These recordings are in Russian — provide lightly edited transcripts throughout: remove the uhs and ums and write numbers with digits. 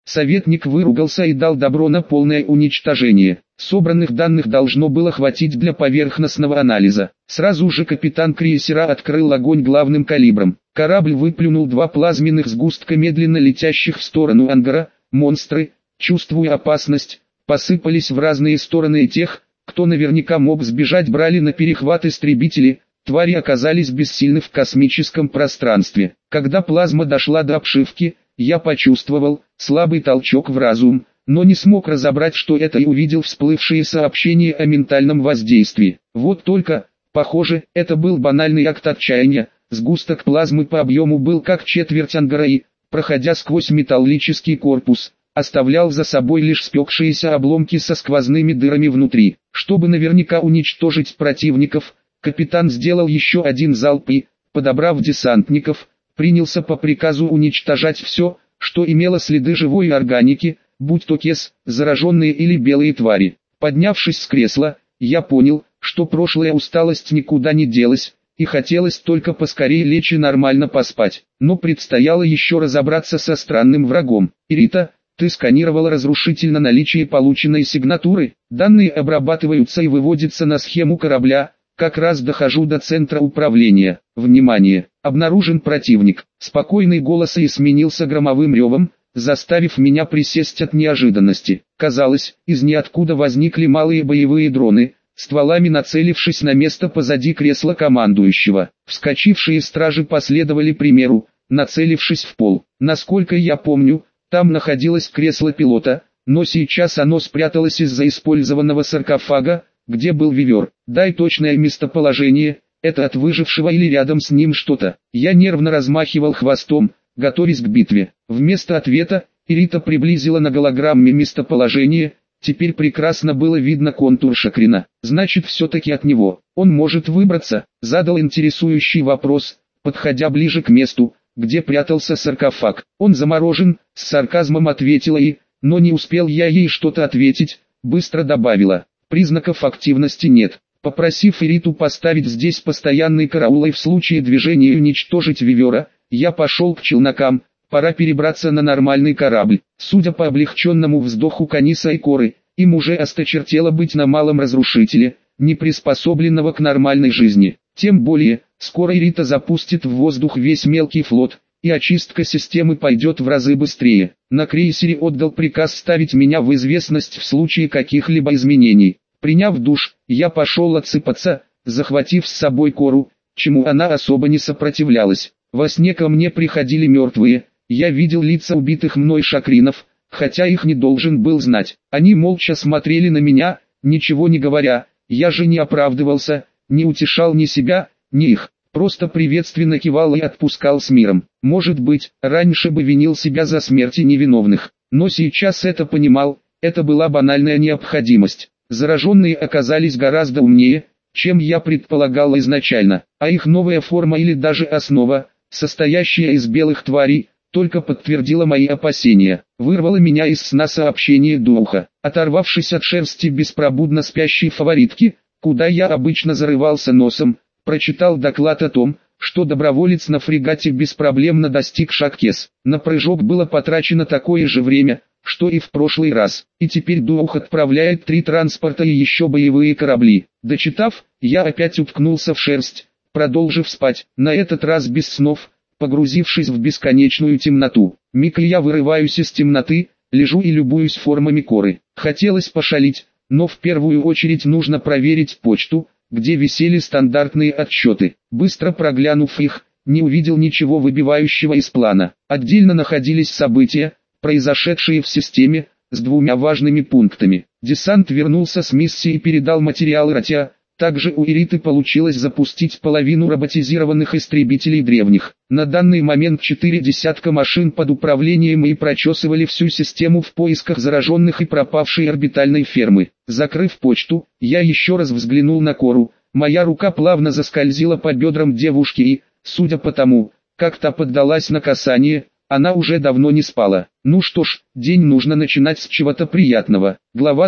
Советник выругался и дал добро на полное уничтожение. Собранных данных должно было хватить для поверхностного анализа. Сразу же капитан крейсера открыл огонь главным калибром. Корабль выплюнул 2 плазменных сгустка, медленно летящих в сторону ангара. Монстры, чувствуя опасность, посыпались в разные стороны, и тех, кто наверняка мог сбежать, брали на перехват истребители. Твари оказались бессильны в космическом пространстве. Когда плазма дошла до обшивки, я почувствовал слабый толчок в разум, но не смог разобрать, что это, и увидел всплывшие сообщения о ментальном воздействии. Вот только, похоже, это был банальный акт отчаяния. Сгусток плазмы по объему был как четверть ангара и, проходя сквозь металлический корпус, оставлял за собой лишь спекшиеся обломки со сквозными дырами внутри. Чтобы наверняка уничтожить противников, капитан сделал еще один залп и, подобрав десантников, принялся по приказу уничтожать все, что имело следы живой органики, будь то кес, зараженные или белые твари. Поднявшись с кресла, я понял, что прошлая усталость никуда не делась, и хотелось только поскорее лечь и нормально поспать. Но предстояло еще разобраться со странным врагом. «Ирита, ты сканировала разрушительно наличие полученной сигнатуры? Данные обрабатываются и выводятся на схему корабля. Как раз дохожу до центра управления. Внимание! Обнаружен противник». Спокойный голос и сменился громовым ревом, заставив меня присесть от неожиданности. Казалось, из ниоткуда возникли малые боевые дроны, стволами нацелившись на место позади кресла командующего. Вскочившие стражи последовали примеру, нацелившись в пол. Насколько я помню, там находилось кресло пилота, но сейчас оно спряталось из-за использованного саркофага, где был Вивер. Дай точное местоположение, это от выжившего или рядом с ним что-то. Я нервно размахивал хвостом, готовясь к битве. Вместо ответа, Ирита приблизила на голограмме местоположение. Теперь прекрасно было видно контур Шакрина. Значит, все-таки от него. Он может выбраться, задал интересующий вопрос, подходя ближе к месту, где прятался саркофаг. Он заморожен, с сарказмом ответила и, но не успел я ей что-то ответить, быстро добавила. Признаков активности нет. Попросив Ириту поставить здесь постоянный караул и в случае движения уничтожить Вивера, я пошел к челнокам. Пора перебраться на нормальный корабль. Судя по облегченному вздоху Каниса и Коры, им уже осточертело быть на малом разрушителе, не приспособленного к нормальной жизни. Тем более, скоро Ирита запустит в воздух весь мелкий флот, и очистка системы пойдет в разы быстрее. На крейсере отдал приказ ставить меня в известность в случае каких-либо изменений. Приняв душ, я пошел отсыпаться, захватив с собой Кору, чему она особо не сопротивлялась. Во сне ко мне приходили мертвые. Я видел лица убитых мной шакринов, хотя их не должен был знать. Они молча смотрели на меня, ничего не говоря. Я же не оправдывался, не утешал ни себя, ни их. Просто приветственно кивал и отпускал с миром. Может быть, раньше бы винил себя за смерти невиновных. Но сейчас это понимал, это была банальная необходимость. Зараженные оказались гораздо умнее, чем я предполагал изначально. А их новая форма или даже основа, состоящая из белых тварей, только подтвердила мои опасения. Вырвало меня из сна сообщение духа. Оторвавшись от шерсти беспробудно спящей фаворитки, куда я обычно зарывался носом, прочитал доклад о том, что доброволец на фрегате беспроблемно достиг Шаккес. На прыжок было потрачено такое же время, что и в прошлый раз. И теперь дух отправляет 3 транспорта и еще боевые корабли. Дочитав, я опять уткнулся в шерсть, продолжив спать, на этот раз без снов, погрузившись в бесконечную темноту. Миг и я вырываюсь из темноты, лежу и любуюсь формами Коры. Хотелось пошалить, но в первую очередь нужно проверить почту, где висели стандартные отчеты. Быстро проглянув их, не увидел ничего выбивающего из плана. Отдельно находились события, произошедшие в системе, с 2 важными пунктами. Десант вернулся с миссии и передал материал Ратя. Также у Ириты получилось запустить половину роботизированных истребителей древних. На данный момент 4 десятка машин под управлением и прочесывали всю систему в поисках зараженных и пропавшей орбитальной фермы. Закрыв почту, я еще раз взглянул на Кору. Моя рука плавно заскользила по бедрам девушки и, судя по тому, как та поддалась на касание, она уже давно не спала. Ну что ж, день нужно начинать с чего-то приятного. Глава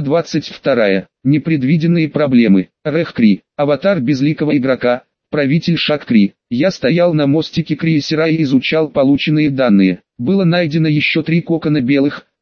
22. Непредвиденные проблемы. Рэх-Кри. Аватар безликого игрока. Правитель Шак-Кри. Я стоял на мостике крейсера и изучал полученные данные. Было найдено еще 3 кокона белых,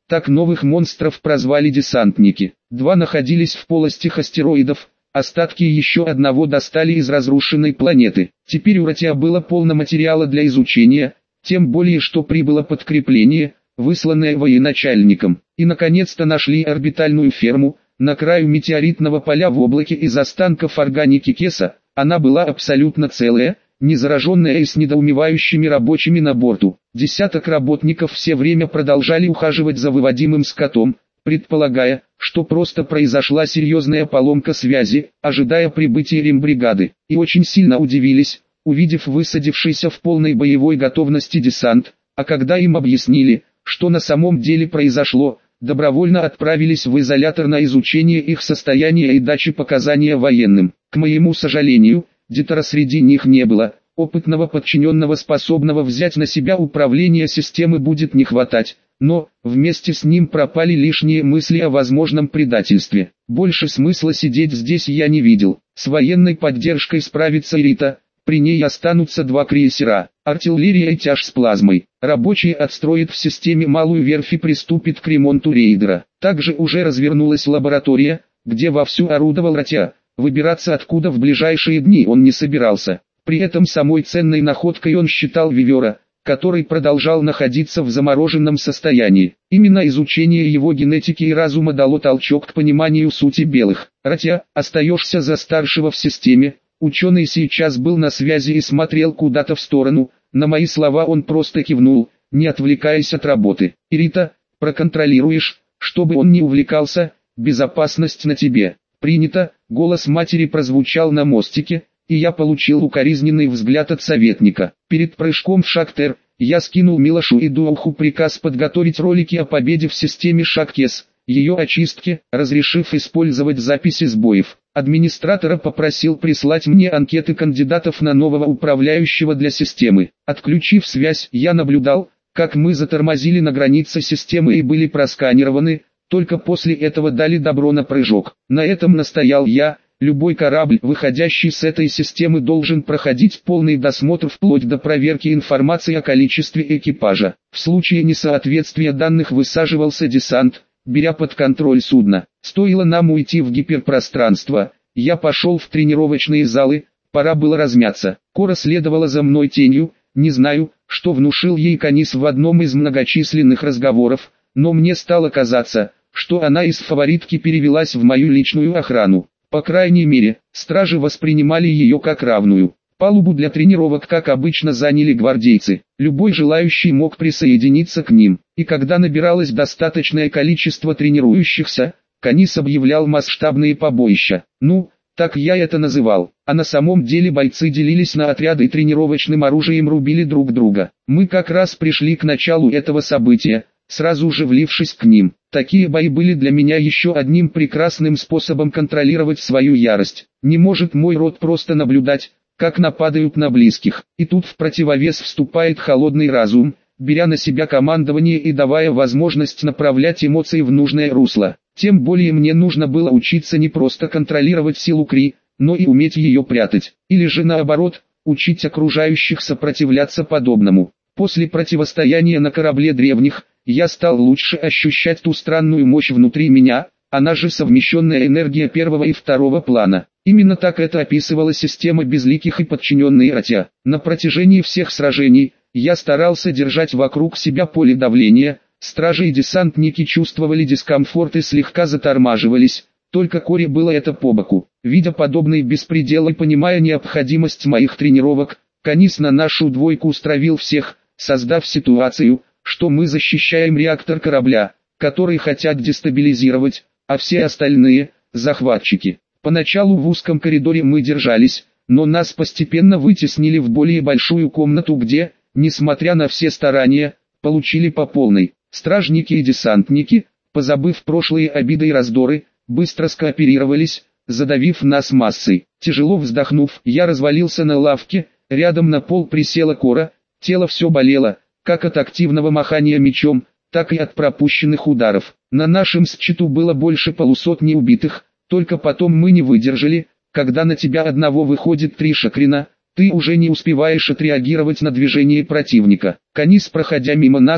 Так новых монстров прозвали десантники. 2 находились в полостях астероидов, остатки еще одного достали из разрушенной планеты. Теперь у Ратия было полно материала для изучения, тем более что прибыло подкрепление, высланное военачальником. И наконец-то нашли орбитальную ферму, на краю метеоритного поля в облаке из останков органики Кеса. Она была абсолютно целая, не зараженная и с недоумевающими рабочими на борту. Десяток работников все время продолжали ухаживать за выводимым скотом, предполагая, что просто произошла серьезная поломка связи, ожидая прибытия рембригады, и очень сильно удивились, увидев высадившийся в полной боевой готовности десант, а когда им объяснили, что на самом деле произошло, добровольно отправились в изолятор на изучение их состояния и дачи показания военным. К моему сожалению, Дитера среди них не было, опытного подчиненного, способного взять на себя управление системы, будет не хватать, но, вместе с ним пропали лишние мысли о возможном предательстве. Больше смысла сидеть здесь я не видел. С военной поддержкой справится Ирита, при ней останутся 2 крейсера, артиллерия и тяж с плазмой. Рабочие отстроят в системе малую верфь и приступит к ремонту рейдера. Также уже развернулась лаборатория, где вовсю орудовал Ратия. Выбираться откуда в ближайшие дни он не собирался. При этом самой ценной находкой он считал Вивера, который продолжал находиться в замороженном состоянии. Именно изучение его генетики и разума дало толчок к пониманию сути белых. Ратия, остаешься за старшего в системе. Ученый сейчас был на связи и смотрел куда-то в сторону. На мои слова он просто кивнул, не отвлекаясь от работы. Ирита, проконтролируешь, чтобы он не увлекался, безопасность на тебе. Принято. Голос матери прозвучал на мостике, и я получил укоризненный взгляд от советника. Перед прыжком в Шактер, я скинул Милошу и Дуоху приказ подготовить ролики о победе в системе Шаккес, ее очистке, разрешив использовать записи сбоев. Администратора попросил прислать мне анкеты кандидатов на нового управляющего для системы. Отключив связь, я наблюдал, как мы затормозили на границе системы и были просканированы. Только после этого дали добро на прыжок. На этом настоял я. Любой корабль, выходящий с этой системы, должен проходить полный досмотр вплоть до проверки информации о количестве экипажа. В случае несоответствия данных высаживался десант, беря под контроль судно. Стоило нам уйти в гиперпространство, я пошел в тренировочные залы, пора было размяться. Кора следовала за мной тенью, не знаю, что внушил ей Канис в одном из многочисленных разговоров, но мне стало казаться, что она из фаворитки перевелась в мою личную охрану. По крайней мере, стражи воспринимали ее как равную. Палубу для тренировок, как обычно, заняли гвардейцы. Любой желающий мог присоединиться к ним. И когда набиралось достаточное количество тренирующихся, Канис объявлял масштабные побоища. Ну, так я это называл. А на самом деле бойцы делились на отряды и тренировочным оружием рубили друг друга. Мы как раз пришли к началу этого события, сразу же влившись к ним. Такие бои были для меня еще одним прекрасным способом контролировать свою ярость. Не может мой род просто наблюдать, как нападают на близких. И тут в противовес вступает холодный разум, беря на себя командование и давая возможность направлять эмоции в нужное русло. Тем более мне нужно было учиться не просто контролировать силу Кри, но и уметь ее прятать. Или же наоборот, учить окружающих сопротивляться подобному. После противостояния на корабле древних, я стал лучше ощущать ту странную мощь внутри меня, она же совмещенная энергия первого и второго плана. Именно так это описывала система безликих и подчиненные Ратия. На протяжении всех сражений, я старался держать вокруг себя поле давления, стражи и десантники чувствовали дискомфорт и слегка затормаживались, только Коре было это по боку. Видя подобный беспредел и понимая необходимость моих тренировок, Канис на нашу двойку стравил всех, создав ситуацию, что мы защищаем реактор корабля, который хотят дестабилизировать, а все остальные – захватчики. Поначалу в узком коридоре мы держались, но нас постепенно вытеснили в более большую комнату, где, несмотря на все старания, получили по полной. Стражники и десантники, позабыв прошлые обиды и раздоры, быстро скооперировались, задавив нас массой. Тяжело вздохнув, я развалился на лавке, рядом на пол присела Кора, тело все болело, как от активного махания мечом, так и от пропущенных ударов. На нашем счету было больше полусотни убитых, только потом мы не выдержали, когда на тебя одного выходит 3 шакрина, ты уже не успеваешь отреагировать на движение противника. Канис, проходя мимо нас,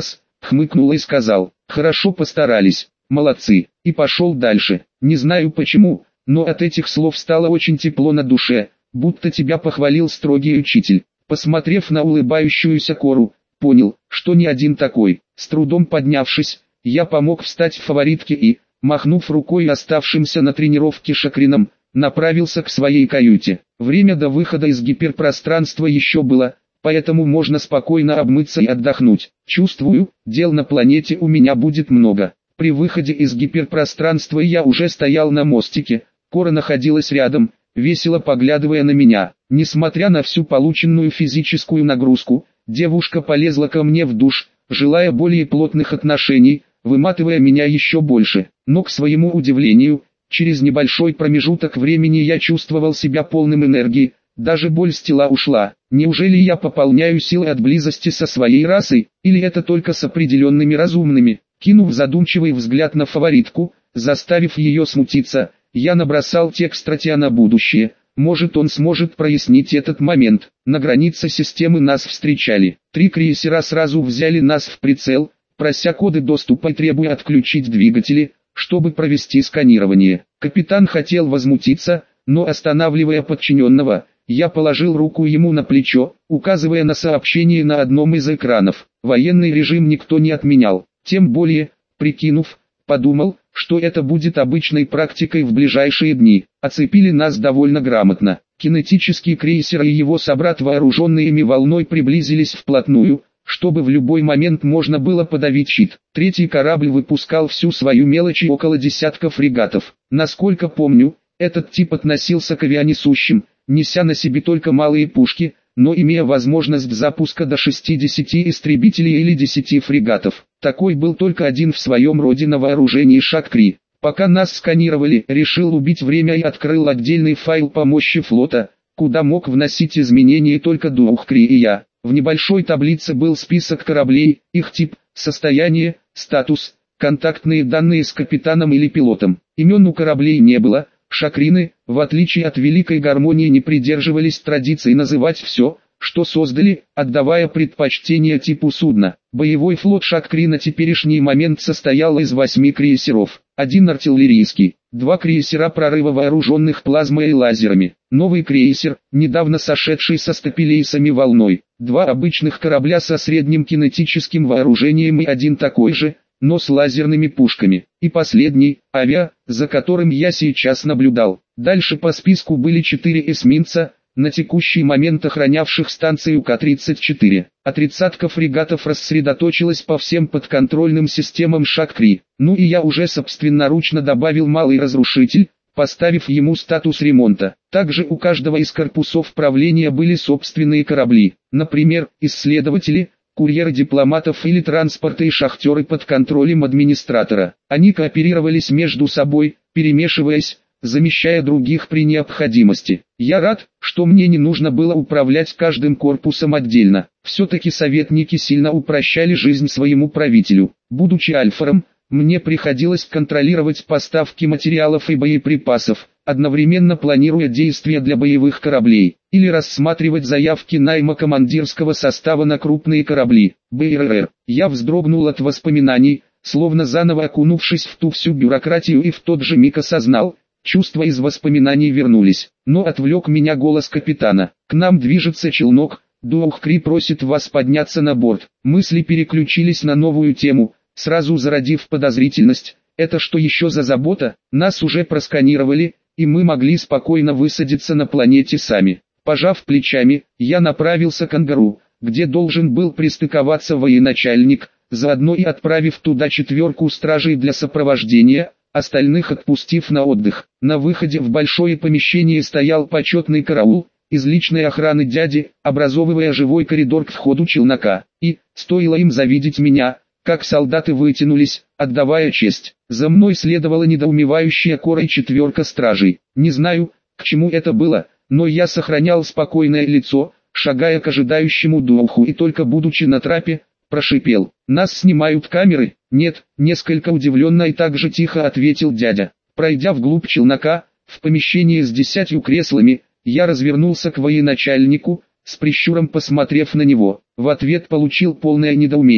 хмыкнул и сказал: «Хорошо постарались, молодцы», и пошел дальше. Не знаю почему, но от этих слов стало очень тепло на душе, будто тебя похвалил строгий учитель. Посмотрев на улыбающуюся Кору, понял, что не один такой. С трудом поднявшись, я помог встать фаворитке и, махнув рукой оставшимся на тренировке шакрином, направился к своей каюте. Время до выхода из гиперпространства еще было, поэтому можно спокойно обмыться и отдохнуть. Чувствую, дел на планете у меня будет много. При выходе из гиперпространства я уже стоял на мостике, Кора находилась рядом, весело поглядывая на меня. Несмотря на всю полученную физическую нагрузку, девушка полезла ко мне в душ, желая более плотных отношений, выматывая меня еще больше. Но к своему удивлению, через небольшой промежуток времени я чувствовал себя полным энергии, даже боль с тела ушла. Неужели я пополняю силы от близости со своей расой, или это только с определенными разумными? Кинув задумчивый взгляд на фаворитку, заставив ее смутиться, я набросал текст статья на будущее. Может, он сможет прояснить этот момент. На границе системы нас встречали. 3 крейсера сразу взяли нас в прицел, прося коды доступа и требуя отключить двигатели, чтобы провести сканирование. Капитан хотел возмутиться, но останавливая подчиненного, я положил руку ему на плечо, указывая на сообщение на одном из экранов. Военный режим никто не отменял. Тем более, прикинув, подумал, что это будет обычной практикой в ближайшие дни. Оцепили нас довольно грамотно. Кинетический крейсер и его собрат, вооруженными волной, приблизились вплотную, чтобы в любой момент можно было подавить щит. Третий корабль выпускал всю свою мелочь и около десятка фрегатов. Насколько помню, этот тип относился к авианесущим, неся на себе только малые пушки, но имея возможность запуска до 60 истребителей или 10 фрегатов. Такой был только один в своем роде на вооружении Шакри. Пока нас сканировали, решил убить время и открыл отдельный файл по мощи флота, куда мог вносить изменения только Дуухкри и я. В небольшой таблице был список кораблей, их тип, состояние, статус, контактные данные с капитаном или пилотом. Имен у кораблей не было. Шакрины, в отличие от Великой Гармонии, не придерживались традиции называть все, что создали, отдавая предпочтение типу судна. Боевой флот Шакри на теперешний момент состоял из 8 крейсеров, 1 артиллерийский, 2 крейсера прорыва, вооруженных плазмой и лазерами, новый крейсер, недавно сошедший со стапелейсами волной, 2 обычных корабля со средним кинетическим вооружением и 1 такой же, но с лазерными пушками, и последний, авиа, за которым я сейчас наблюдал. Дальше по списку были 4 эсминца, на текущий момент охранявших станцию К-34, а 30 фрегатов рассредоточилась по всем подконтрольным системам Шакри. Ну и я уже собственноручно добавил малый разрушитель, поставив ему статус ремонта. Также у каждого из корпусов правления были собственные корабли, например, исследователи, курьеры дипломатов или транспорты и шахтеры под контролем администратора. Они кооперировались между собой, перемешиваясь, замещая других при необходимости. Я рад, что мне не нужно было управлять каждым корпусом отдельно. Все-таки советники сильно упрощали жизнь своему правителю. Будучи альфаром, мне приходилось контролировать поставки материалов и боеприпасов, одновременно планируя действия для боевых кораблей, или рассматривать заявки найма командирского состава на крупные корабли. БРР. Я вздрогнул от воспоминаний, словно заново окунувшись в ту всю бюрократию, и в тот же миг осознал, чувства из воспоминаний вернулись. Но отвлек меня голос капитана. «К нам движется челнок, Дуухкри просит вас подняться на борт». Мысли переключились на новую тему, сразу зародив подозрительность. Это что еще за забота? Нас уже просканировали, и мы могли спокойно высадиться на планете сами. Пожав плечами, я направился к ангару, где должен был пристыковаться военачальник, заодно и отправив туда 4 стражей для сопровождения, остальных отпустив на отдых. На выходе в большое помещение стоял почетный караул из личной охраны дяди, образовывая живой коридор к входу челнока. И, стоило им завидеть меня, как солдаты вытянулись, отдавая честь. За мной следовала недоумевающая Кора и 4 стражей. Не знаю, к чему это было, но я сохранял спокойное лицо, шагая к ожидающему Дууху, и только будучи на трапе, прошипел: «Нас снимают камеры?» «Нет», несколько удивленно и так же тихо ответил дядя. Пройдя вглубь челнока, в помещении с 10 креслами, я развернулся к военачальнику, с прищуром посмотрев на него. В ответ получил полное недоумение.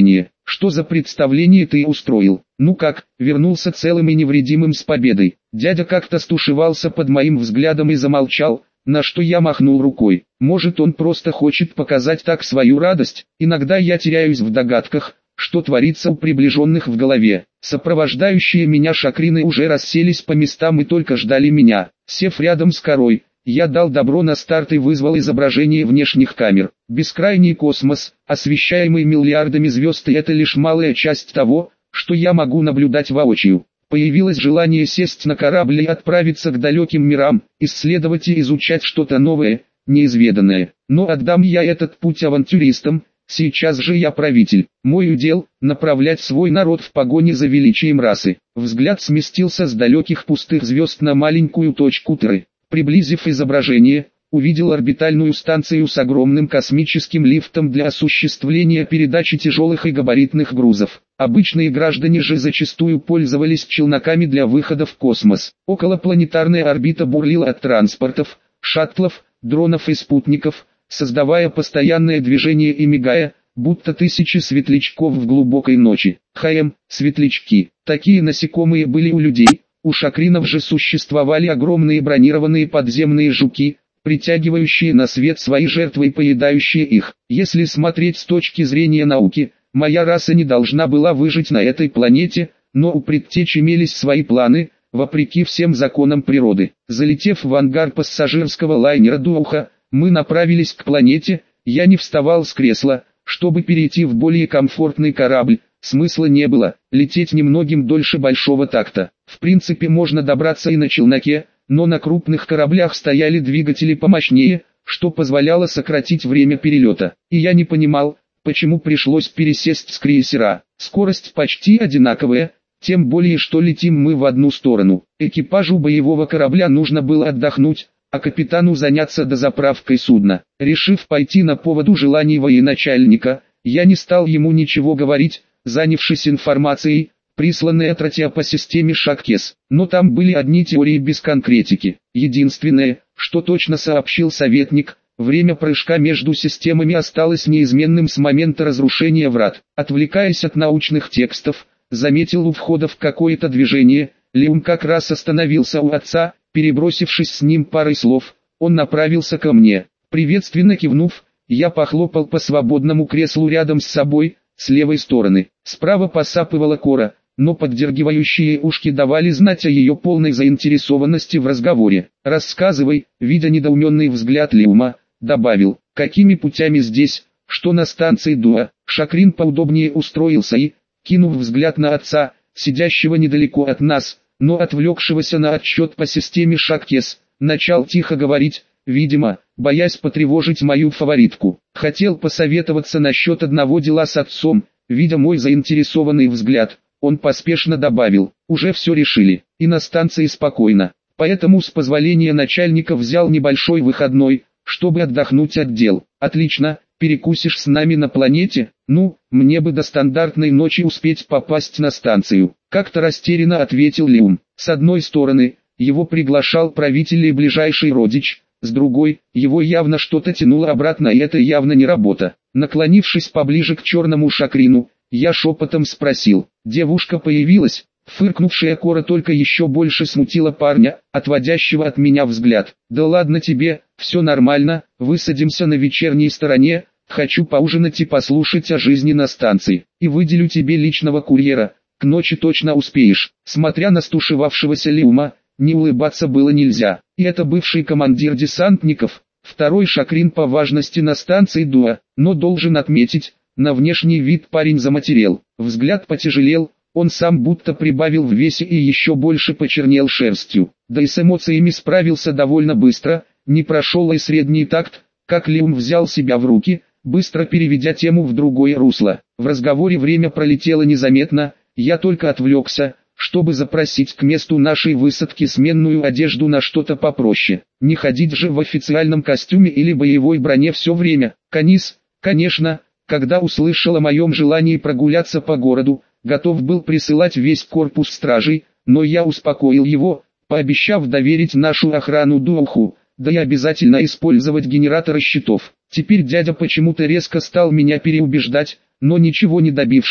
что за представление ты устроил? Ну как, вернулся целым и невредимым с победой. Дядя как-то стушевался под моим взглядом и замолчал, на что я махнул рукой. Может, он просто хочет показать так свою радость? Иногда я теряюсь в догадках, что творится у приближенных в голове. Сопровождающие меня шакрины уже расселись по местам и только ждали меня. Сев рядом с корой, я дал добро на старт и вызвал изображение внешних камер. Бескрайний космос, освещаемый миллиардами звезд, и это лишь малая часть того, что я могу наблюдать воочию. Появилось желание сесть на корабль и отправиться к далеким мирам, исследовать и изучать что-то новое, неизведанное. Но отдам я этот путь авантюристам. Сейчас же я правитель. Мой удел – направлять свой народ в погоне за величием расы. Взгляд сместился с далеких пустых звезд на маленькую точку Терры. Приблизив изображение, увидел орбитальную станцию с огромным космическим лифтом для осуществления передачи тяжелых и габаритных грузов. Обычные граждане же зачастую пользовались челноками для выхода в космос. Околопланетарная орбита бурлила от транспортов, шаттлов, дронов и спутников, создавая постоянное движение и мигая, будто тысячи светлячков в глубокой ночи. Светлячки. Такие насекомые были у людей, у шакринов же существовали огромные бронированные подземные жуки, притягивающие на свет свои жертвы и поедающие их. Если смотреть с точки зрения науки, моя раса не должна была выжить на этой планете, но у предтеч имелись свои планы, вопреки всем законам природы. Залетев в ангар пассажирского лайнера Духа, мы направились к планете. Я не вставал с кресла, чтобы перейти в более комфортный корабль. Смысла не было, лететь немногим дольше большого такта. В принципе можно добраться и на челноке, но на крупных кораблях стояли двигатели помощнее, что позволяло сократить время перелета. И я не понимал, почему пришлось пересесть с крейсера. Скорость почти одинаковая, тем более что летим мы в одну сторону. Экипажу боевого корабля нужно было отдохнуть, а капитану заняться дозаправкой судна. Решив пойти на поводу желаний военачальника, я не стал ему ничего говорить, занявшись информацией, присланной от Ратия по системе Шаккес. Но там были одни теории без конкретики. Единственное, что точно сообщил советник, время прыжка между системами осталось неизменным с момента разрушения врат. Отвлекаясь от научных текстов, заметил у входа в какое-то движение. Леум как раз остановился у отца. Перебросившись с ним парой слов, он направился ко мне. Приветственно кивнув, я похлопал по свободному креслу рядом с собой, с левой стороны. Справа посапывала Кора, но поддергивающие ушки давали знать о ее полной заинтересованности в разговоре. «Рассказывай», видя недоуменный взгляд Леума, добавил, «какими путями здесь, что на станции Дуа?» Шакрин поудобнее устроился и, кинув взгляд на отца, сидящего недалеко от нас, но отвлекшегося на отчет по системе Шаккес, начал тихо говорить, видимо, боясь потревожить мою фаворитку. Хотел посоветоваться насчет одного дела с отцом. Видя мой заинтересованный взгляд, он поспешно добавил, уже все решили, и на станции спокойно. Поэтому с позволения начальника взял небольшой выходной, чтобы отдохнуть от дел. Отлично, перекусишь с нами на планете? Ну, мне бы до стандартной ночи успеть попасть на станцию. Как-то растерянно ответил Леум. С одной стороны, его приглашал правитель и ближайший родич, с другой, его явно что-то тянуло обратно, и это явно не работа. Наклонившись поближе к черному шакрину, я шепотом спросил, девушка появилась? Фыркнувшая Кора только еще больше смутила парня, отводящего от меня взгляд. Да ладно тебе, все нормально, высадимся на вечерней стороне, хочу поужинать и послушать о жизни на станции, и выделю тебе личного курьера, к ночи точно успеешь. Смотря на стушевавшегося Леума, не улыбаться было нельзя, и это бывший командир десантников, второй шакрин по важности на станции Дуа, но должен отметить, на внешний вид парень заматерел, взгляд потяжелел, он сам будто прибавил в весе и еще больше почернел шерстью, да и с эмоциями справился довольно быстро, не прошел и средний такт, как Леум взял себя в руки, быстро переведя тему в другое русло. В разговоре время пролетело незаметно, я только отвлекся, чтобы запросить к месту нашей высадки сменную одежду на что-то попроще. Не ходить же в официальном костюме или боевой броне все время. Канис, конечно, когда услышал о моем желании прогуляться по городу, готов был присылать весь корпус стражей, но я успокоил его, пообещав доверить нашу охрану Духу, да и обязательно использовать генераторы щитов. Теперь дядя почему-то резко стал меня переубеждать, но ничего не добившись,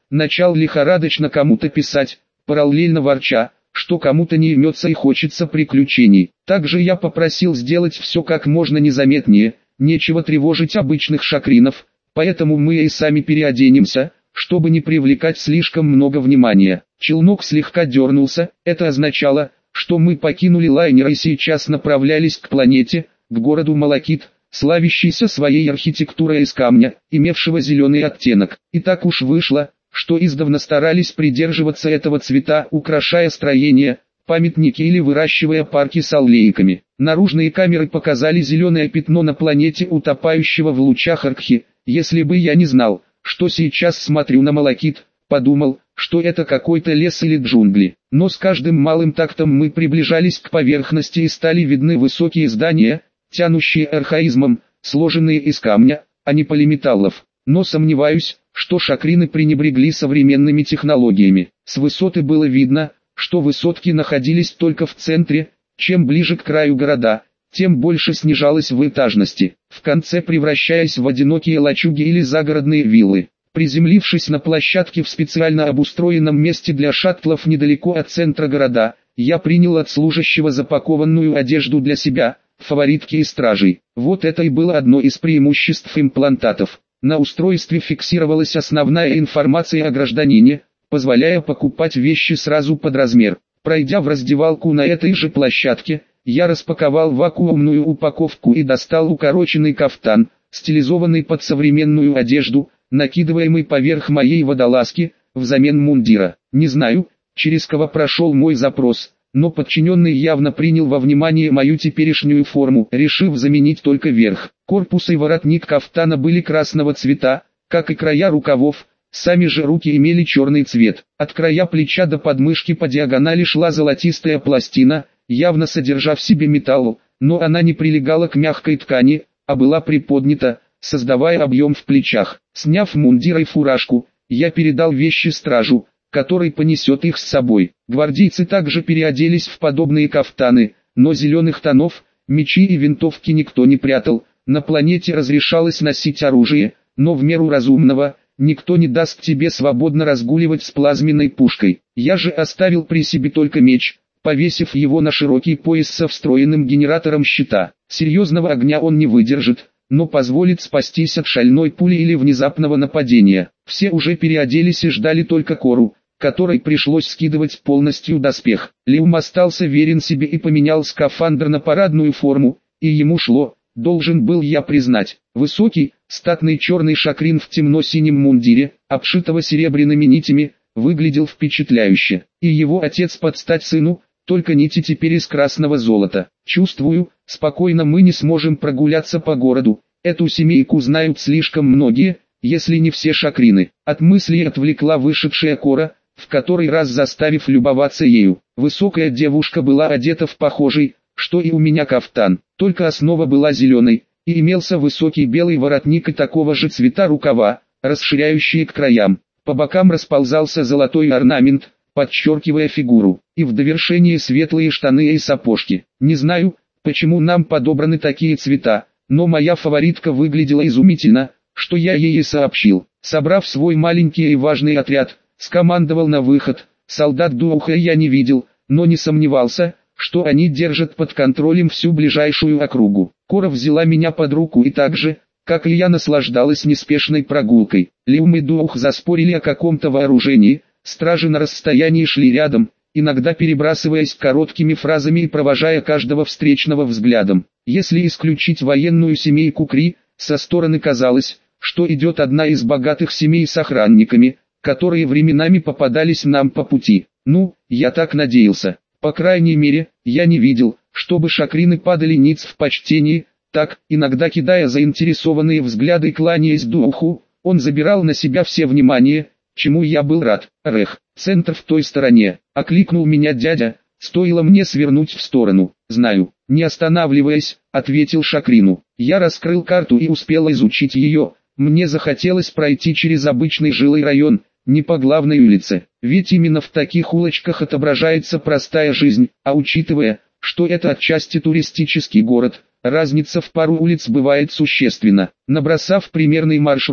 начал лихорадочно кому-то писать, параллельно ворча, что кому-то не имется и хочется приключений. Также я попросил сделать все как можно незаметнее, нечего тревожить обычных шакринов, поэтому мы и сами переоденемся, чтобы не привлекать слишком много внимания. Челнок слегка дернулся, это означало, что мы покинули лайнер и сейчас направлялись к планете, к городу Малакит, славящийся своей архитектурой из камня, имевшего зеленый оттенок. И так уж вышло, что издавна старались придерживаться этого цвета, украшая строения, памятники или выращивая парки с аллейками. Наружные камеры показали зеленое пятно на планете, утопающего в лучах Аркхи. Если бы я не знал, что сейчас смотрю на Малакит, подумал, что это какой-то лес или джунгли. Но с каждым малым тактом мы приближались к поверхности и стали видны высокие здания, тянущие архаизмом, сложенные из камня, а не полиметаллов. Но сомневаюсь, что шакрины пренебрегли современными технологиями. С высоты было видно, что высотки находились только в центре, чем ближе к краю города, тем больше снижалась в этажности, в конце превращаясь в одинокие лачуги или загородные виллы. Приземлившись на площадке в специально обустроенном месте для шаттлов недалеко от центра города, я принял от служащего запакованную одежду для себя, фаворитки и стражей. Вот это и было одно из преимуществ имплантатов. На устройстве фиксировалась основная информация о гражданине, позволяя покупать вещи сразу под размер. Пройдя в раздевалку на этой же площадке, я распаковал вакуумную упаковку и достал укороченный кафтан, стилизованный под современную одежду, накидываемый поверх моей водолазки, взамен мундира. Не знаю, через кого прошел мой запрос, но подчиненный явно принял во внимание мою теперешнюю форму, решив заменить только верх. Корпус и воротник кафтана были красного цвета, как и края рукавов, сами же руки имели черный цвет. От края плеча до подмышки по диагонали шла золотистая пластина, явно содержа в себе металл, но она не прилегала к мягкой ткани, а была приподнята, создавая объем в плечах. Сняв мундир и фуражку, я передал вещи стражу, который понесет их с собой. Гвардейцы также переоделись в подобные кафтаны, но зеленых тонов, мечи и винтовки никто не прятал. На планете разрешалось носить оружие, но в меру разумного. Никто не даст тебе свободно разгуливать с плазменной пушкой. Я же оставил при себе только меч, повесив его на широкий пояс со встроенным генератором щита. Серьезного огня он не выдержит, но позволит спастись от шальной пули или внезапного нападения. Все уже переоделись и ждали только Кору, которой пришлось скидывать полностью доспех. Лиум остался верен себе и поменял скафандр на парадную форму, и ему шло, должен был я признать. Высокий, статный черный шакрин в темно-синем мундире, обшитого серебряными нитями, выглядел впечатляюще. И его отец под стать сыну, только нити теперь из красного золота. Чувствую, спокойно мы не сможем прогуляться по городу. Эту семейку знают слишком многие, если не все шакрины. От мыслей отвлекла вышедшая Кора, в который раз заставив любоваться ею. Высокая девушка была одета в похожий, что и у меня кафтан, только основа была зеленой, и имелся высокий белый воротник и такого же цвета рукава, расширяющие к краям. По бокам расползался золотой орнамент, подчеркивая фигуру, и в довершение светлые штаны и сапожки. Не знаю, почему нам подобраны такие цвета, но моя фаворитка выглядела изумительно, что я ей и сообщил. Собрав свой маленький и важный отряд, скомандовал на выход. Солдат Духа я не видел, но не сомневался, что они держат под контролем всю ближайшую округу. Кора взяла меня под руку и так же, как и я, наслаждалась неспешной прогулкой. Лиум и Дух заспорили о каком-то вооружении, стражи на расстоянии шли рядом, иногда перебрасываясь короткими фразами и провожая каждого встречного взглядом. Если исключить военную семейку Кри, со стороны казалось, что идет одна из богатых семей с охранниками, которые временами попадались нам по пути. Ну, я так надеялся. По крайней мере, я не видел, чтобы шакрины падали ниц в почтении. Так, иногда кидая заинтересованные взгляды и кланяясь Духу, он забирал на себя все внимание, чему я был рад. Рех, центр в той стороне, окликнул меня дядя, стоило мне свернуть в сторону. Знаю, не останавливаясь, ответил шакрину. Я раскрыл карту и успел изучить ее. Мне захотелось пройти через обычный жилой район, не по главной улице, ведь именно в таких улочках отображается простая жизнь, а учитывая, что это отчасти туристический город, разница в пару улиц бывает существенна. Набросав примерный маршрут,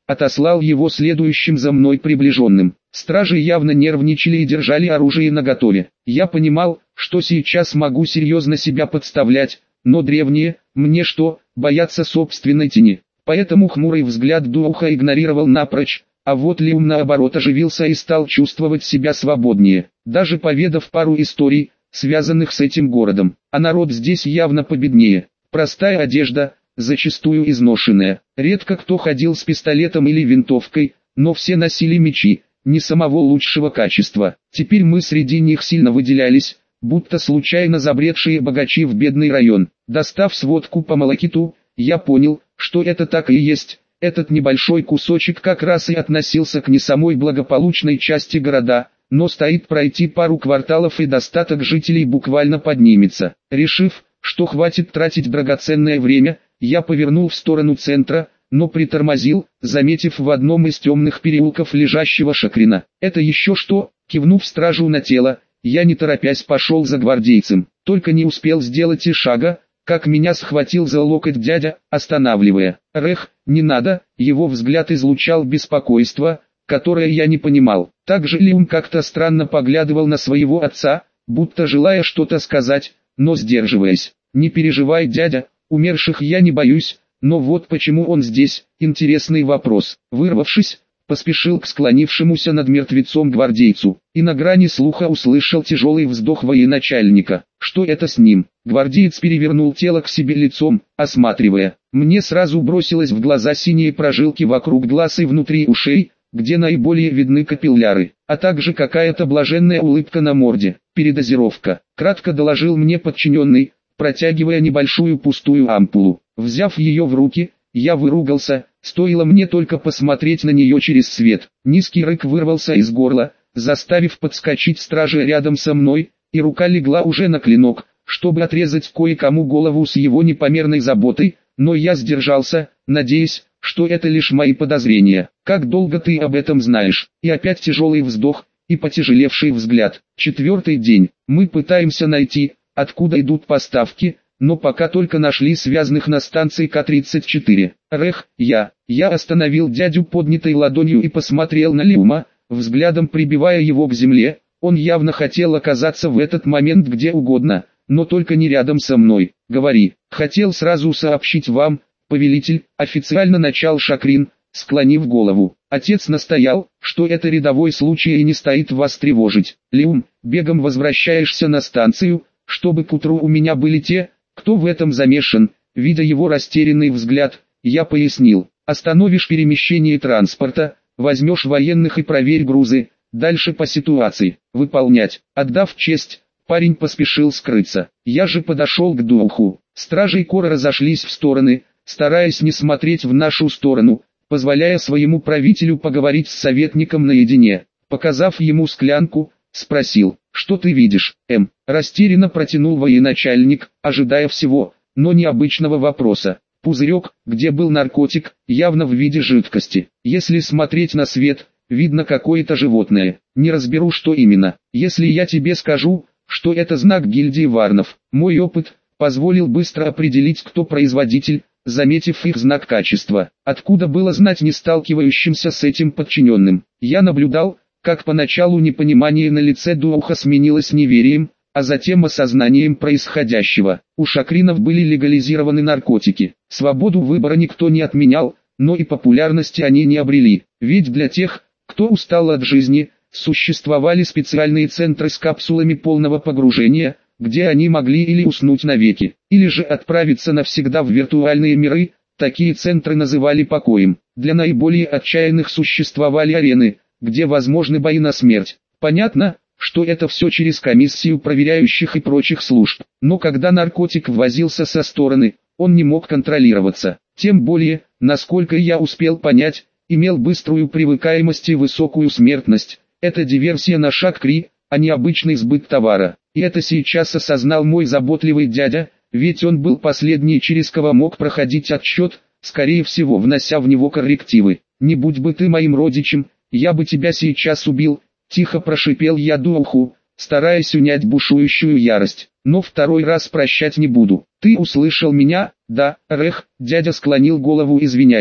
отослал его следующим за мной приближенным. Стражи явно нервничали и держали оружие наготове. Я понимал, что сейчас могу серьезно себя подставлять, но древние, мне что, боятся собственной тени. Поэтому хмурый взгляд духа игнорировал напрочь, а вот Лиум наоборот оживился и стал чувствовать себя свободнее, даже поведав пару историй, связанных с этим городом. А народ здесь явно победнее. Простая одежда, зачастую изношенная. Редко кто ходил с пистолетом или винтовкой, но все носили мечи, не самого лучшего качества. Теперь мы среди них сильно выделялись, будто случайно забредшие богачи в бедный район. Достав сводку по Малакиту, я понял, что это так и есть. Этот небольшой кусочек как раз и относился к не самой благополучной части города, но стоит пройти пару кварталов и достаток жителей буквально поднимется. Решив, что хватит тратить драгоценное время, я повернул в сторону центра, но притормозил, заметив в одном из темных переулков лежащего Шакрина. «Это еще что?» Кивнув стражу на тело, я не торопясь пошел за гвардейцем. Только не успел сделать и шага, как меня схватил за локоть дядя, останавливая. «Рэх, не надо!» Его взгляд излучал беспокойство, которое я не понимал. Также Лиум как-то странно поглядывал на своего отца, будто желая что-то сказать, но сдерживаясь. «Не переживай, дядя, умерших я не боюсь, но вот почему он здесь, интересный вопрос». Вырвавшись, поспешил к склонившемуся над мертвецом гвардейцу, и на грани слуха услышал тяжелый вздох военачальника. «Что это с ним?» Гвардеец перевернул тело к себе лицом, осматривая. Мне сразу бросилось в глаза синие прожилки вокруг глаз и внутри ушей, где наиболее видны капилляры, а также какая-то блаженная улыбка на морде. «Передозировка», — кратко доложил мне подчиненный, протягивая небольшую пустую ампулу. Взяв ее в руки, я выругался, стоило мне только посмотреть на нее через свет. Низкий рык вырвался из горла, заставив подскочить стражи рядом со мной, и рука легла уже на клинок, чтобы отрезать кое-кому голову с его непомерной заботой, но я сдержался, надеясь, что это лишь мои подозрения. «Как долго ты об этом знаешь?» И опять тяжелый вздох, и потяжелевший взгляд. 4-й день. Мы пытаемся найти, откуда идут поставки, но пока только нашли связанных на станции К-34. «Рэх, я остановил дядю поднятой ладонью и посмотрел на Лиума, взглядом прибивая его к земле. Он явно хотел оказаться в этот момент где угодно, но только не рядом со мной. «Говори». «Хотел сразу сообщить вам, повелитель», официально начал Шакрин, склонив голову. «Отец настоял, что это рядовой случай и не стоит вас тревожить. Лиум, бегом возвращаешься на станцию, чтобы к утру у меня были те, кто в этом замешан». Видя его растерянный взгляд, я пояснил: «Остановишь перемещение транспорта, возьмешь военных и проверь грузы, дальше по ситуации». «Выполнять». Отдав честь, парень поспешил скрыться. Я же подошел к духу. Стражи и Кора разошлись в стороны, стараясь не смотреть в нашу сторону, позволяя своему правителю поговорить с советником наедине. Показав ему склянку, спросил: «Что ты видишь, М?» Растерянно протянул военачальник, ожидая всего, но необычного вопроса. Пузырек, где был наркотик, явно в виде жидкости. Если смотреть на свет, видно какое-то животное. Не разберу, что именно. Если я тебе скажу, что это знак гильдии варнов, мой опыт позволил быстро определить, кто производитель, заметив их знак качества. Откуда было знать не сталкивающимся с этим подчиненным? Я наблюдал, как поначалу непонимание на лице духа сменилось неверием, а затем осознанием происходящего. У Шакринов были легализированы наркотики. Свободу выбора никто не отменял, но и популярности они не обрели. Ведь для тех, кто устал от жизни, существовали специальные центры с капсулами полного погружения, где они могли или уснуть навеки, или же отправиться навсегда в виртуальные миры. Такие центры называли покоем. Для наиболее отчаянных существовали арены, где возможны бои на смерть. Понятно, что это все через комиссию проверяющих и прочих служб. Но когда наркотик ввозился со стороны, он не мог контролироваться. Тем более, насколько я успел понять, имел быструю привыкаемость и высокую смертность. Это диверсия на шаг Кри, а не обычный сбыт товара. И это сейчас осознал мой заботливый дядя, ведь он был последний, через кого мог проходить отсчет, скорее всего внося в него коррективы. «Не будь бы ты моим родичем, я бы тебя сейчас убил», — тихо прошипел я духу, стараясь унять бушующую ярость. «Но второй раз прощать не буду». «Ты услышал меня?» «Да, Рэх», — дядя склонил голову, извиняясь.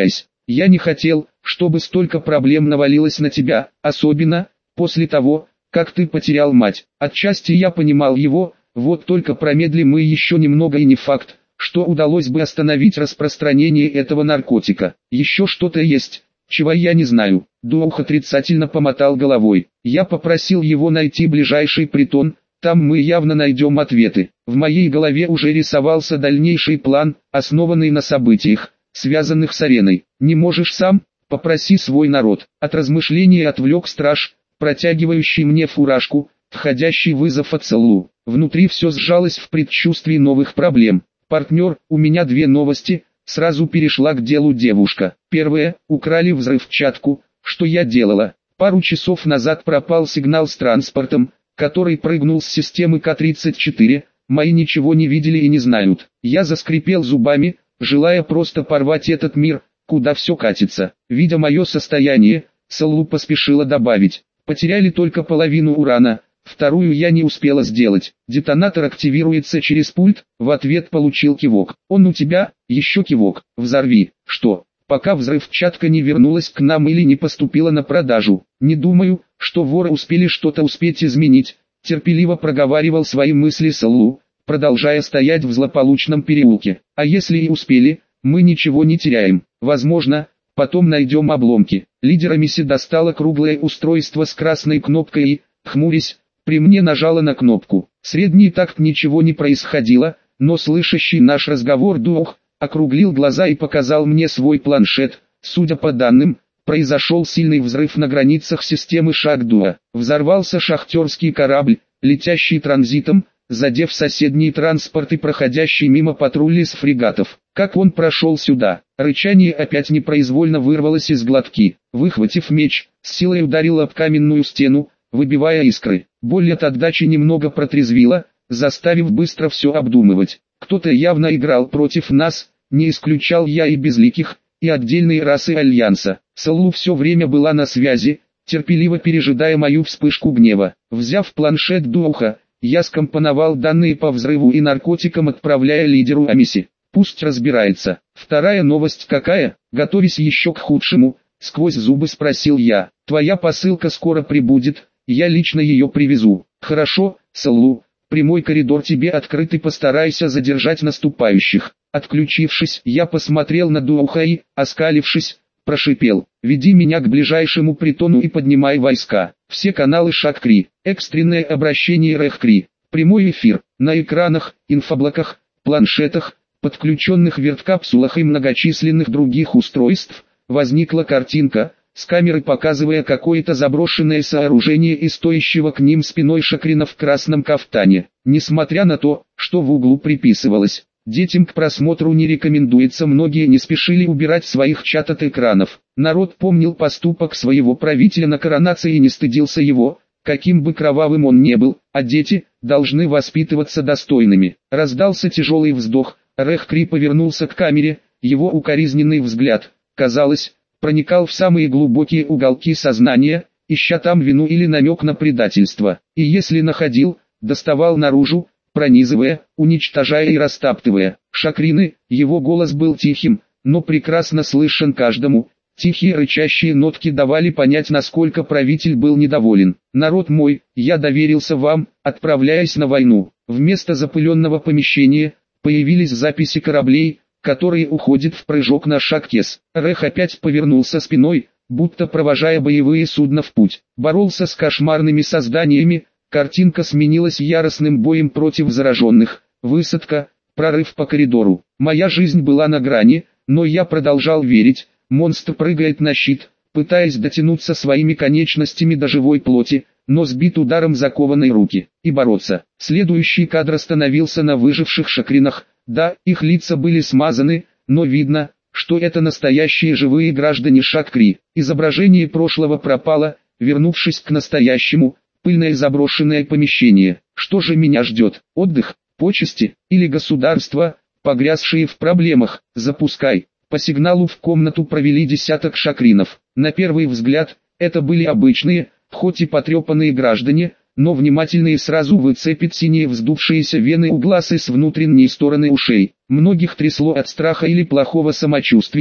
Я не хотел, чтобы столько проблем навалилось на тебя, особенно после того, как ты потерял мать. Отчасти я понимал его, вот только промедли мы еще немного и не факт, что удалось бы остановить распространение этого наркотика. Еще что-то есть, чего я не знаю. Дух отрицательно помотал головой. Я попросил его найти ближайший притон, там мы явно найдем ответы. В моей голове уже рисовался дальнейший план, основанный на событиях, связанных с ареной. Не можешь сам? Попроси свой народ. От размышления отвлек страж, протягивающий мне фуражку, входящий вызов от Саллу. Внутри все сжалось в предчувствии новых проблем. «Партнер, у меня две новости», сразу перешла к делу девушка. Первая, украли взрывчатку, что я делала. Пару часов назад пропал сигнал с транспортом, который прыгнул с системы К-34, мои ничего не видели и не знают. Я заскрипел зубами, желая просто порвать этот мир, куда все катится. Видя мое состояние, Саллу поспешила добавить. Потеряли только половину урана, вторую я не успела сделать. Детонатор активируется через пульт, в ответ получил кивок. Он у тебя, еще кивок, взорви. Что? Пока взрывчатка не вернулась к нам или не поступила на продажу. Не думаю, что воры успели что-то изменить, терпеливо проговаривал свои мысли Саллу, продолжая стоять в злополучном переулке. А если и успели, мы ничего не теряем. Возможно, потом найдем обломки. Лидер Амиси достала круглое устройство с красной кнопкой и, хмурясь, при мне нажала на кнопку. Средний такт ничего не происходило, но слышащий наш разговор дух округлил глаза и показал мне свой планшет. Судя по данным, произошел сильный взрыв на границах системы Шагдуа. Взорвался шахтерский корабль, летящий транзитом, задев соседние транспорты, проходящие мимо патрули с фрегатов. Как он прошел сюда? Рычание опять непроизвольно вырвалось из глотки. Выхватив меч, с силой ударил об каменную стену, выбивая искры. Боль от отдачи немного протрезвила, заставив быстро все обдумывать. Кто-то явно играл против нас, не исключал я и безликих, и отдельные расы Альянса. Саллу все время была на связи, терпеливо пережидая мою вспышку гнева. Взяв планшет духа, я скомпоновал данные по взрыву и наркотикам, отправляя лидеру Амиси. Пусть разбирается. Вторая новость какая? Готовясь еще к худшему, сквозь зубы спросил я. Твоя посылка скоро прибудет, я лично ее привезу. Хорошо, Саллу, прямой коридор тебе открыт и постарайся задержать наступающих. Отключившись, я посмотрел на духа и, оскалившись, прошипел. Веди меня к ближайшему притону и поднимай войска. Все каналы Шакри. Экстренное обращение Рехкри. Прямой эфир. На экранах, инфоблоках, планшетах, подключенных верткапсулах и многочисленных других устройств, возникла картинка, с камеры показывая какое-то заброшенное сооружение и стоящего к ним спиной Шакрина в красном кафтане. Несмотря на то, что в углу приписывалось, детям к просмотру не рекомендуется, многие не спешили убирать своих чат от экранов. Народ помнил поступок своего правителя на коронации и не стыдился его, каким бы кровавым он не был, а дети должны воспитываться достойными. Раздался тяжелый вздох, Рехкри повернулся к камере, его укоризненный взгляд, казалось, проникал в самые глубокие уголки сознания, ища там вину или намек на предательство. И если находил, доставал наружу, пронизывая, уничтожая и растаптывая. Шакрины, его голос был тихим, но прекрасно слышен каждому. Тихие рычащие нотки давали понять, насколько правитель был недоволен. «Народ мой, я доверился вам, отправляясь на войну». Вместо запыленного помещения появились записи кораблей, которые уходят в прыжок на Шаккес. Рех опять повернулся спиной, будто провожая боевые судна в путь. Боролся с кошмарными созданиями. Картинка сменилась яростным боем против зараженных. Высадка, прорыв по коридору. Моя жизнь была на грани, но я продолжал верить. Монстр прыгает на щит, пытаясь дотянуться своими конечностями до живой плоти, но сбит ударом закованной руки. И бороться. Следующий кадр остановился на выживших шакринах. Да, их лица были смазаны, но видно, что это настоящие живые граждане Шакри. Изображение прошлого пропало, вернувшись к настоящему. Пыльное заброшенное помещение. Что же меня ждет? Отдых, почести или государство, погрязшие в проблемах? Запускай. По сигналу в комнату провели десяток шакринов. На первый взгляд, это были обычные, хоть и потрепанные граждане, но внимательные сразу выцепят синие вздувшиеся вены у глаз и с внутренней стороны ушей. Многих трясло от страха или плохого самочувствия,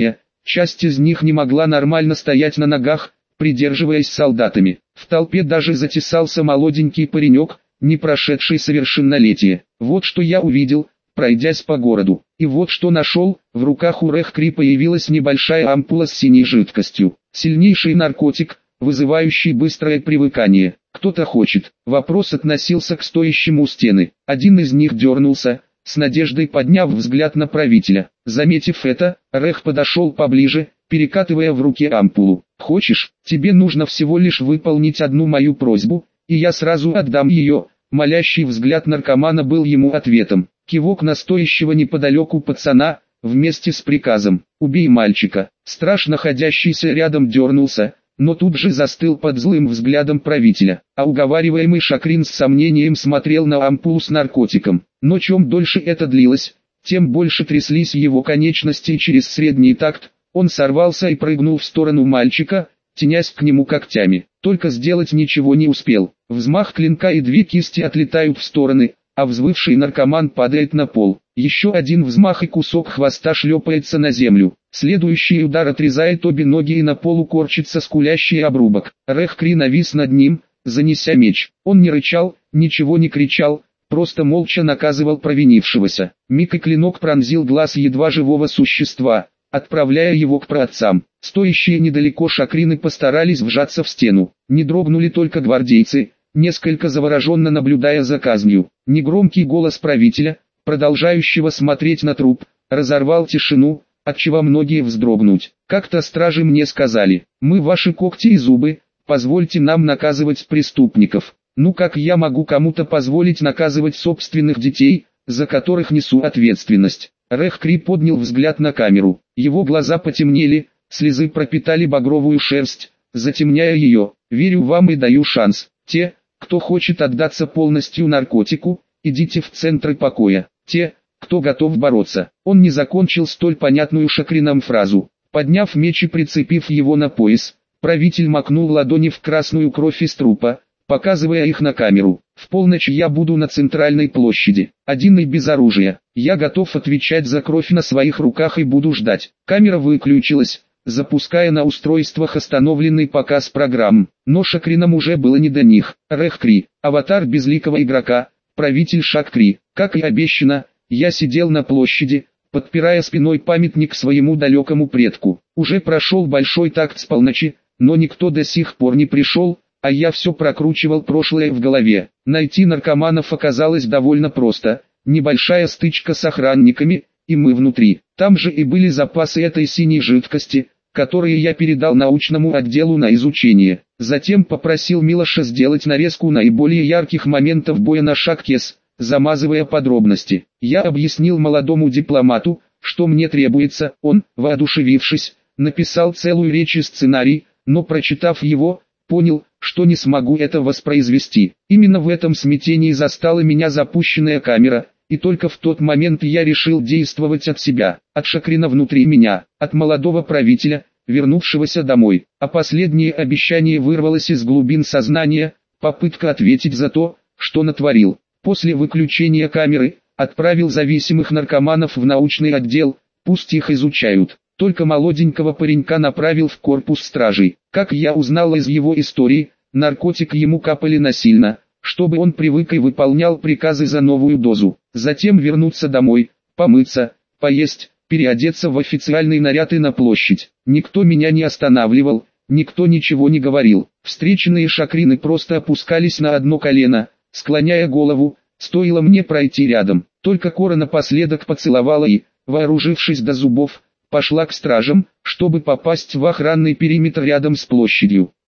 Часть из них не могла нормально стоять на ногах, придерживаясь солдатами. В толпе даже затесался молоденький паренек, не прошедший совершеннолетие. Вот что я увидел, пройдясь по городу. И вот что нашел: в руках у Рехкри появилась небольшая ампула с синей жидкостью. Сильнейший наркотик, вызывающий быстрое привыкание. Кто-то хочет. Вопрос относился к стоящему у стены. Один из них дернулся, с надеждой подняв взгляд на правителя. Заметив это, Рех подошел поближе, перекатывая в руке ампулу. «Хочешь? Тебе нужно всего лишь выполнить одну мою просьбу, и я сразу отдам ее». Молящий взгляд наркомана был ему ответом. Кивок настоящего неподалеку пацана, вместе с приказом «Убей мальчика». Страж, находящийся рядом, дернулся, но тут же застыл под злым взглядом правителя, а уговариваемый Шакрин с сомнением смотрел на ампулу с наркотиком. Но чем дольше это длилось, тем больше тряслись его конечности, и через средний такт он сорвался и прыгнул в сторону мальчика, тенясь к нему когтями. Только сделать ничего не успел. Взмах клинка, и две кисти отлетают в стороны, а взвывший наркоман падает на пол. Еще один взмах, и кусок хвоста шлепается на землю. Следующий удар отрезает обе ноги, и на полу корчится скулящий обрубок. Рехкри навис над ним, занеся меч. Он не рычал, ничего не кричал, просто молча наказывал провинившегося. Миг, и клинок пронзил глаз едва живого существа, отправляя его к праотцам. Стоящие недалеко Шакрины постарались вжаться в стену. Не дрогнули только гвардейцы, несколько завороженно наблюдая за казнью. Негромкий голос правителя, продолжающего смотреть на труп, разорвал тишину, отчего многие вздрогнуть. Как-то стражи мне сказали: «Мы ваши когти и зубы, позвольте нам наказывать преступников». Ну как я могу кому-то позволить наказывать собственных детей, за которых несу ответственность? Рехкри поднял взгляд на камеру. Его глаза потемнели, слезы пропитали багровую шерсть, затемняя ее. «Верю вам и даю шанс. Те, кто хочет отдаться полностью наркотику, идите в центры покоя. Те, кто готов бороться». Он не закончил столь понятную Шакрином фразу. Подняв меч и прицепив его на пояс, правитель макнул ладони в красную кровь из трупа, показывая их на камеру. «В полночь я буду на центральной площади, один и без оружия. Я готов отвечать за кровь на своих руках и буду ждать». Камера выключилась, запуская на устройствах остановленный показ программ. Но Шакринам уже было не до них. Рехкри, аватар безликого игрока, правитель Шакри. Как и обещано, я сидел на площади, подпирая спиной памятник своему далекому предку. Уже прошел большой такт с полночи, но никто до сих пор не пришел, а я все прокручивал прошлое в голове. Найти наркоманов оказалось довольно просто. Небольшая стычка с охранниками, и мы внутри. Там же и были запасы этой синей жидкости, которые я передал научному отделу на изучение. Затем попросил Милоша сделать нарезку наиболее ярких моментов боя на Шаккес, замазывая подробности. Я объяснил молодому дипломату, что мне требуется. Он, воодушевившись, написал целую речь и сценарий, но прочитав его, понял, что не смогу это воспроизвести. Именно в этом смятении застала меня запущенная камера, и только в тот момент я решил действовать от себя, от Шакрина внутри меня, от молодого правителя, вернувшегося домой. А последнее обещание вырвалось из глубин сознания, попытка ответить за то, что натворил. После выключения камеры, отправил зависимых наркоманов в научный отдел, пусть их изучают. Только молоденького паренька направил в корпус стражей. Как я узнал из его истории, наркотик ему капали насильно, чтобы он привык и выполнял приказы за новую дозу. Затем вернуться домой, помыться, поесть, переодеться в официальный наряд и на площадь. Никто меня не останавливал, никто ничего не говорил. Встреченные Шакрины просто опускались на одно колено, склоняя голову, стоило мне пройти рядом. Только Кора напоследок поцеловала и, вооружившись до зубов, пошла к стражам, чтобы попасть в охранный периметр рядом с площадью.